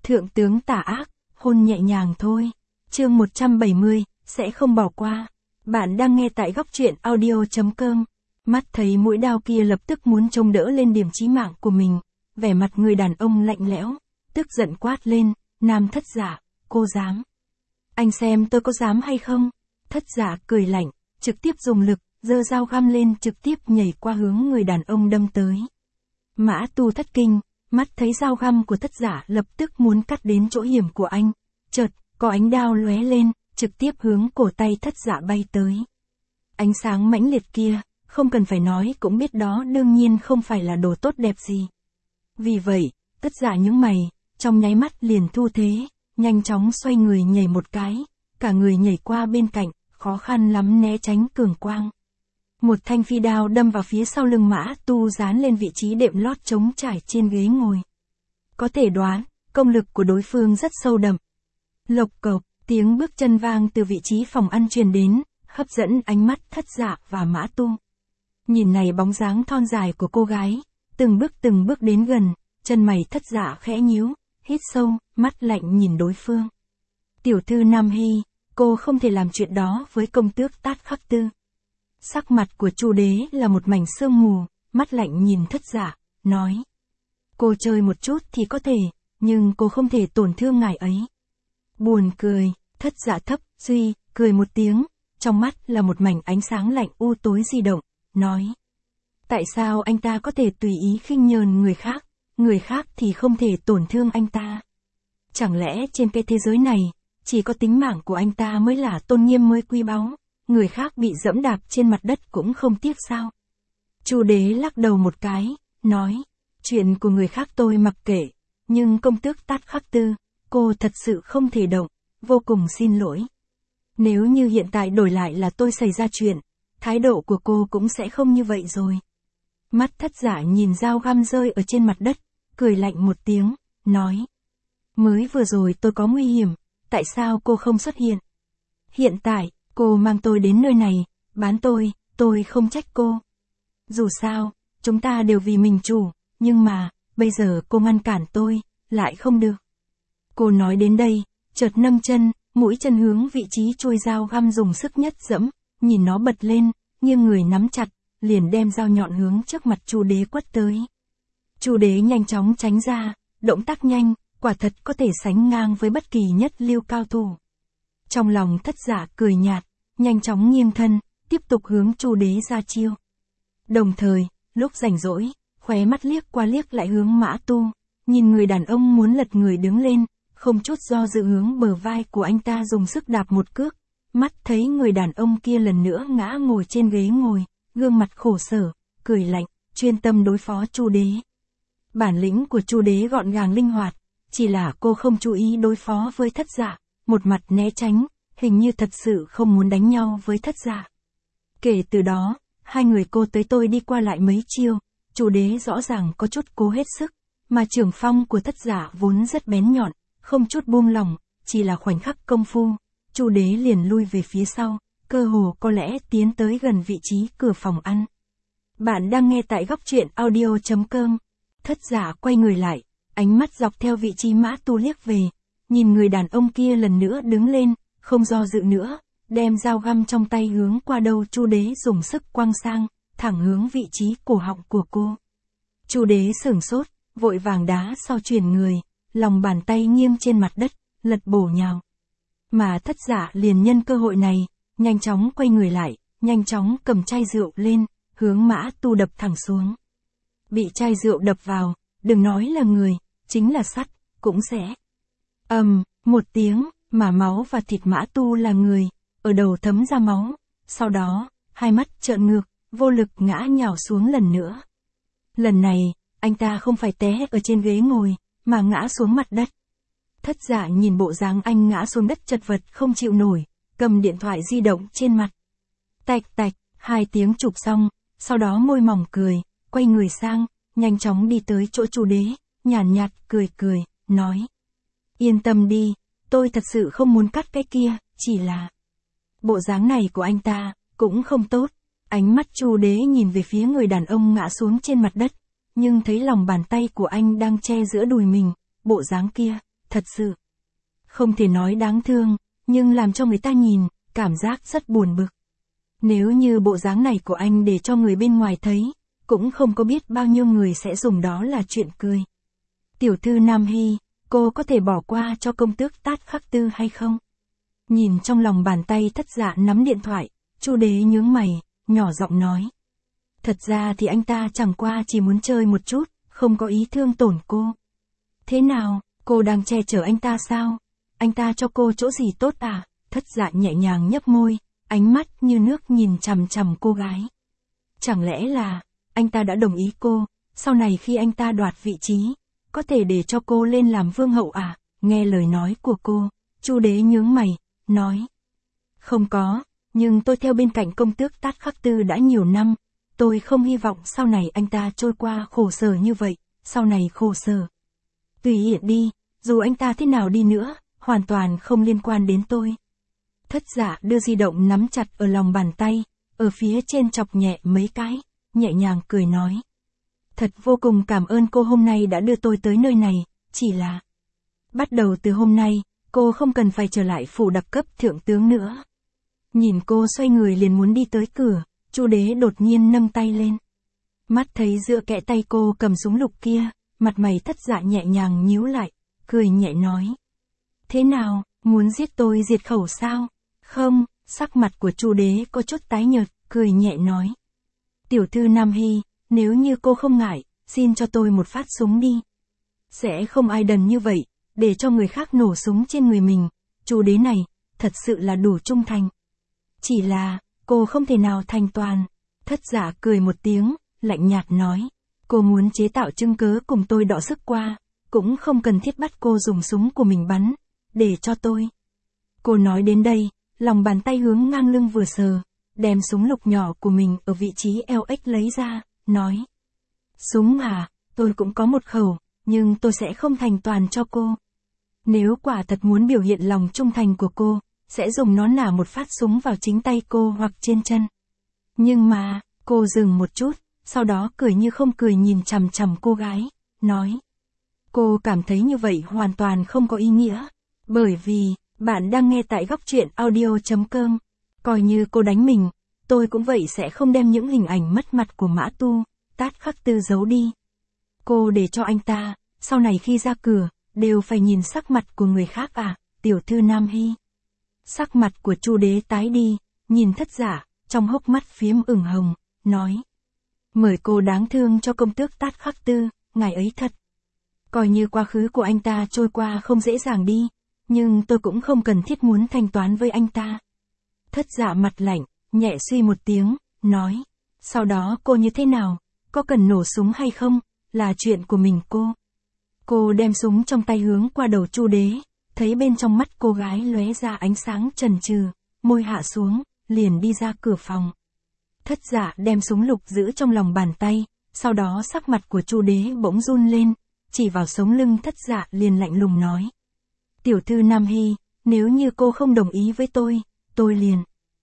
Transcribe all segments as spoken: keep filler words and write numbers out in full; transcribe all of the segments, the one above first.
Thượng tướng tà ác, hôn nhẹ nhàng thôi. Chương một trăm bảy mươi, sẽ không bỏ qua. Bạn đang nghe tại góc truyện audio chấm com. Mắt thấy mũi đao kia lập tức muốn chống đỡ lên điểm chí mạng của mình, vẻ mặt người đàn ông lạnh lẽo, tức giận quát lên, Nam thất giả, cô dám. Anh xem tôi có dám hay không? Thất giả cười lạnh, trực tiếp dùng lực, giơ dao găm lên trực tiếp nhảy qua hướng người đàn ông đâm tới. Mã Tu thất kinh, mắt thấy dao găm của thất giả lập tức muốn cắt đến chỗ hiểm của anh, chợt, có ánh đao lóe lên, trực tiếp hướng cổ tay thất giả bay tới. Ánh sáng mãnh liệt kia, không cần phải nói cũng biết đó đương nhiên không phải là đồ tốt đẹp gì. Vì vậy, thất giả nhướng mày, trong nháy mắt liền thu thế, nhanh chóng xoay người nhảy một cái, cả người nhảy qua bên cạnh, khó khăn lắm né tránh cường quang. Một thanh phi đao đâm vào phía sau lưng Mã Tu dán lên vị trí đệm lót trống trải trên ghế ngồi. Có thể đoán, công lực của đối phương rất sâu đậm. Lộc cộc, tiếng bước chân vang từ vị trí phòng ăn truyền đến, hấp dẫn ánh mắt thất giả và Mã Tu. Nhìn này bóng dáng thon dài của cô gái, từng bước từng bước đến gần, chân mày thất giả khẽ nhíu, hít sâu, mắt lạnh nhìn đối phương. Tiểu thư Nam Hy, cô không thể làm chuyện đó với công tước Tát Khắc Tư. Sắc mặt của Chu đế là một mảnh sương mù, mắt lạnh nhìn thất giả, nói. Cô chơi một chút thì có thể, nhưng cô không thể tổn thương ngài ấy. Buồn cười, thất giả thấp, suy, cười một tiếng, trong mắt là một mảnh ánh sáng lạnh u tối di động, nói. Tại sao anh ta có thể tùy ý khinh nhờn người khác, người khác thì không thể tổn thương anh ta? Chẳng lẽ trên cái thế giới này, chỉ có tính mạng của anh ta mới là tôn nghiêm mới quý báu, người khác bị dẫm đạp trên mặt đất cũng không tiếc sao? Chu đế lắc đầu một cái, nói, chuyện của người khác tôi mặc kệ, nhưng công tước Tát Khắc Tư, cô thật sự không thể động, vô cùng xin lỗi. Nếu như hiện tại đổi lại là tôi xảy ra chuyện, thái độ của cô cũng sẽ không như vậy rồi. Mắt thất giả nhìn dao găm rơi ở trên mặt đất, cười lạnh một tiếng, nói. Mới vừa rồi tôi có nguy hiểm, tại sao cô không xuất hiện? Hiện tại, cô mang tôi đến nơi này, bán tôi, tôi không trách cô. Dù sao, chúng ta đều vì mình chủ, nhưng mà, bây giờ cô ngăn cản tôi, lại không được. Cô nói đến đây, chợt nâng chân, mũi chân hướng vị trí chuôi dao găm dùng sức nhất dẫm, nhìn nó bật lên, nghiêng người nắm chặt, liền đem dao nhọn hướng trước mặt Chu đế quất tới. Chu đế nhanh chóng tránh ra, động tác nhanh, quả thật có thể sánh ngang với bất kỳ nhất lưu cao thủ. Trong lòng thất giả cười nhạt, nhanh chóng nghiêng thân, tiếp tục hướng Chu đế ra chiêu. Đồng thời, lúc rảnh rỗi, khóe mắt liếc qua liếc lại hướng Mã Tu, nhìn người đàn ông muốn lật người đứng lên, không chút do dự hướng bờ vai của anh ta dùng sức đạp một cước, mắt thấy người đàn ông kia lần nữa ngã ngồi trên ghế ngồi, gương mặt khổ sở, cười lạnh, chuyên tâm đối phó Chu đế. Bản lĩnh của Chu đế gọn gàng linh hoạt, chỉ là cô không chú ý đối phó với thất giả, một mặt né tránh, hình như thật sự không muốn đánh nhau với thất giả. Kể từ đó, hai người cô tới tôi đi qua lại mấy chiêu, Chu đế rõ ràng có chút cố hết sức, mà trưởng phong của thất giả vốn rất bén nhọn, không chút buông lỏng, chỉ là khoảnh khắc công phu, Chu đế liền lui về phía sau, cơ hồ có lẽ tiến tới gần vị trí cửa phòng ăn. Bạn đang nghe tại góc truyện audio chấm com. Thất giả quay người lại, ánh mắt dọc theo vị trí Mã Tu liếc về, nhìn người đàn ông kia lần nữa đứng lên, không do dự nữa, đem dao găm trong tay hướng qua đầu Chu đế dùng sức quăng sang, thẳng hướng vị trí cổ họng của cô. Chu đế sửng sốt, vội vàng đá sau chuyển người, lòng bàn tay nghiêng trên mặt đất, lật bổ nhào. Mà thất giả liền nhân cơ hội này, nhanh chóng quay người lại, nhanh chóng cầm chai rượu lên, hướng Mã Tu đập thẳng xuống. Bị chai rượu đập vào, đừng nói là người, chính là sắt, cũng sẽ. Ầm, um, một tiếng, mà máu và thịt Mã Tu là người, ở đầu thấm ra máu, sau đó, hai mắt trợn ngược, vô lực ngã nhào xuống lần nữa. Lần này, anh ta không phải té ở trên ghế ngồi, mà ngã xuống mặt đất. Thất giả nhìn bộ dáng anh ngã xuống đất chật vật không chịu nổi, cầm điện thoại di động trên mặt. Tạch tạch, hai tiếng chụp xong, sau đó môi mỏng cười, quay người sang, nhanh chóng đi tới chỗ Chu đế, nhàn nhạt, nhạt cười cười, nói. Yên tâm đi, tôi thật sự không muốn cắt cái kia, chỉ là... Bộ dáng này của anh ta, cũng không tốt. Ánh mắt Chu đế nhìn về phía người đàn ông ngã xuống trên mặt đất, nhưng thấy lòng bàn tay của anh đang che giữa đùi mình, bộ dáng kia, thật sự. Không thể nói đáng thương, nhưng làm cho người ta nhìn, cảm giác rất buồn bực. Nếu như bộ dáng này của anh để cho người bên ngoài thấy, cũng không có biết bao nhiêu người sẽ dùng đó là chuyện cười. Tiểu thư Nam Hy, cô có thể bỏ qua cho công tước Tát Khắc Tư hay không? Nhìn trong lòng bàn tay Thất Dạ nắm điện thoại, Chu Đế nhướng mày, nhỏ giọng nói. Thật ra thì anh ta chẳng qua chỉ muốn chơi một chút, không có ý thương tổn cô. Thế nào, cô đang che chở anh ta sao? Anh ta cho cô chỗ gì tốt à? Thất Dạ nhẹ nhàng nhấp môi, ánh mắt như nước nhìn chằm chằm cô gái. Chẳng lẽ là, anh ta đã đồng ý cô, sau này khi anh ta đoạt vị trí, có thể để cho cô lên làm vương hậu à? Nghe lời nói của cô, Chu Đế nhướng mày, nói. Không có, nhưng tôi theo bên cạnh công tước Tát Khắc Tư đã nhiều năm, tôi không hy vọng sau này anh ta trôi qua khổ sở như vậy, sau này khổ sở. Tùy hiện đi, dù anh ta thế nào đi nữa, hoàn toàn không liên quan đến tôi. Thất Dạ đưa di động nắm chặt ở lòng bàn tay, ở phía trên chọc nhẹ mấy cái, nhẹ nhàng cười nói. Thật vô cùng cảm ơn cô hôm nay đã đưa tôi tới nơi này, chỉ là... Bắt đầu từ hôm nay, cô không cần phải trở lại phủ đặc cấp thượng tướng nữa. Nhìn cô xoay người liền muốn đi tới cửa, Chu Đế đột nhiên nâng tay lên. Mắt thấy giữa kẽ tay cô cầm súng lục kia, mặt mày Thất Dạ nhẹ nhàng nhíu lại, cười nhẹ nói. Thế nào, muốn giết tôi diệt khẩu sao? Không, sắc mặt của Chu Đế có chút tái nhợt, cười nhẹ nói. Tiểu thư Nam Hy, nếu như cô không ngại, xin cho tôi một phát súng đi. Sẽ không ai đần như vậy, để cho người khác nổ súng trên người mình. Chu Đế này, thật sự là đủ trung thành. Chỉ là, cô không thể nào thành toàn. Thất Dạ cười một tiếng, lạnh nhạt nói. Cô muốn chế tạo chứng cớ cùng tôi đọ sức qua, cũng không cần thiết bắt cô dùng súng của mình bắn, để cho tôi. Cô nói đến đây, lòng bàn tay hướng ngang lưng vừa sờ, đem súng lục nhỏ của mình ở vị trí eo ếch lấy ra, nói. Súng à, tôi cũng có một khẩu, nhưng tôi sẽ không thành toàn cho cô. Nếu quả thật muốn biểu hiện lòng trung thành của cô, sẽ dùng nó nả một phát súng vào chính tay cô hoặc trên chân. Nhưng mà, cô dừng một chút, sau đó cười như không cười nhìn chằm chằm cô gái, nói. Cô cảm thấy như vậy hoàn toàn không có ý nghĩa, bởi vì, bạn đang nghe tại góc truyện audio chấm com. Coi như cô đánh mình, tôi cũng vậy sẽ không đem những hình ảnh mất mặt của Mã Tu, Tát Khắc Tư giấu đi. Cô để cho anh ta, sau này khi ra cửa, đều phải nhìn sắc mặt của người khác à, tiểu thư Nam Hy. Sắc mặt của Chu Đế tái đi, nhìn Thất Dạ, trong hốc mắt phiếm ửng hồng, nói. Mời cô đáng thương cho công tước Tát Khắc Tư, ngài ấy thật. Coi như quá khứ của anh ta trôi qua không dễ dàng đi, nhưng tôi cũng không cần thiết muốn thanh toán với anh ta. Thất Dạ mặt lạnh, nhẹ suy một tiếng, nói. Sau đó cô như thế nào, có cần nổ súng hay không, là chuyện của mình cô. Cô đem súng trong tay hướng qua đầu Chu Đế, thấy bên trong mắt cô gái lóe ra ánh sáng chần chừ, môi hạ xuống, liền đi ra cửa phòng. Thất Dạ đem súng lục giữ trong lòng bàn tay, sau đó sắc mặt của Chu Đế bỗng run lên, chỉ vào sống lưng Thất Dạ liền lạnh lùng nói. Tiểu thư Nam Hy, nếu như cô không đồng ý với tôi, tôi liền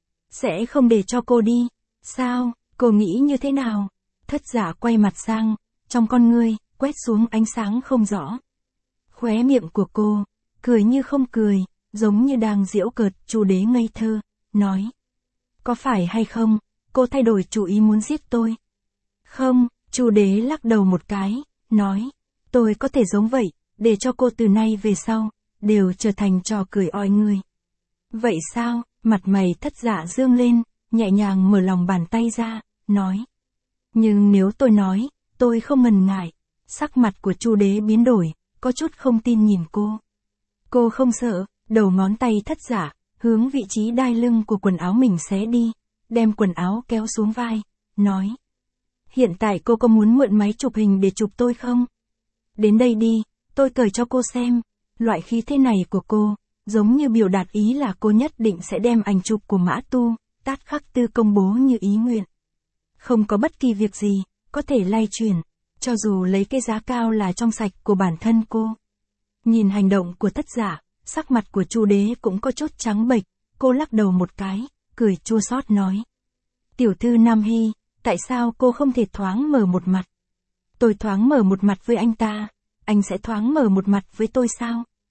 sẽ không để cho cô đi. Sao, cô nghĩ như thế nào? Thất Dạ quay mặt sang, trong con ngươi, quét xuống ánh sáng không rõ. Khóe miệng của cô, cười như không cười, giống như đang giễu cợt. Chu Đế ngây thơ, nói. Có phải hay không, cô thay đổi chủ ý muốn giết tôi? Không, Chu Đế lắc đầu một cái, nói. Tôi có thể giống vậy, để cho cô từ nay về sau, đều trở thành trò cười oi người. Vậy sao, mặt mày Thất Dạ dương lên, nhẹ nhàng mở lòng bàn tay ra, nói. Nhưng nếu tôi nói, tôi không ngần ngại. Sắc mặt của Chu Đế biến đổi, có chút không tin nhìn cô. Cô không sợ, đầu ngón tay Thất Dạ, hướng vị trí đai lưng của quần áo mình xé đi, đem quần áo kéo xuống vai, nói. Hiện tại cô có muốn mượn máy chụp hình để chụp tôi không? Đến đây đi, tôi cởi cho cô xem. Loại khí thế này của cô, giống như biểu đạt ý là cô nhất định sẽ đem ảnh chụp của Mã Tu, Tát Khắc Tư công bố như ý nguyện. Không có bất kỳ việc gì, có thể lay chuyển, cho dù lấy cái giá cao là trong sạch của bản thân cô. Nhìn hành động của Thất Dạ, sắc mặt của Chu Đế cũng có chút trắng bệch, cô lắc đầu một cái, cười chua xót nói. Tiểu thư Nam Hy, tại sao cô không thể thoáng mở một mặt? Tôi thoáng mở một mặt với anh ta, anh sẽ thoáng mở một mặt với tôi sao?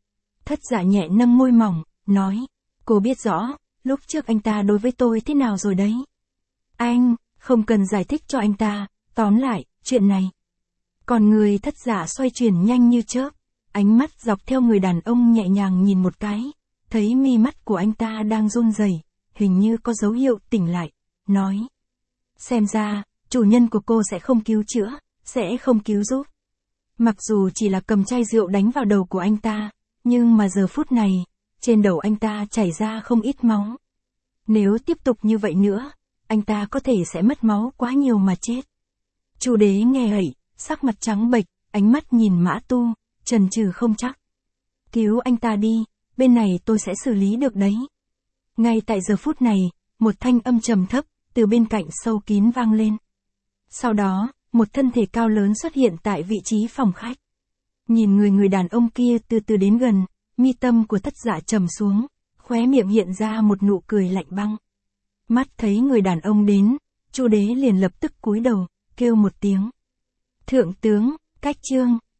Thất Dạ nhẹ nâng môi mỏng, nói, cô biết rõ, lúc trước anh ta đối với tôi thế nào rồi đấy. Anh, không cần giải thích cho anh ta, tóm lại, chuyện này. Còn người Thất Dạ xoay chuyển nhanh như chớp, ánh mắt dọc theo người đàn ông nhẹ nhàng nhìn một cái, thấy mi mắt của anh ta đang run rẩy, hình như có dấu hiệu tỉnh lại, nói. Xem ra, chủ nhân của cô sẽ không cứu chữa, sẽ không cứu giúp. Mặc dù chỉ là cầm chai rượu đánh vào đầu của anh ta, nhưng mà giờ phút này, trên đầu anh ta chảy ra không ít máu. Nếu tiếp tục như vậy nữa, anh ta có thể sẽ mất máu quá nhiều mà chết. Chu Đế nghe vậy, sắc mặt trắng bệch, ánh mắt nhìn Mã Tu, chần chừ không chắc. Cứu anh ta đi, bên này tôi sẽ xử lý được đấy. Ngay tại giờ phút này, một thanh âm trầm thấp, từ bên cạnh sâu kín vang lên. Sau đó, một thân thể cao lớn xuất hiện tại vị trí phòng khách. Nhìn người người đàn ông kia từ từ đến gần, mi tâm của Thất Dạ trầm xuống, khóe miệng hiện ra một nụ cười lạnh băng. Mắt thấy người đàn ông đến, Chu Đế liền lập tức cúi đầu, kêu một tiếng. Thượng tướng, Cách Trương.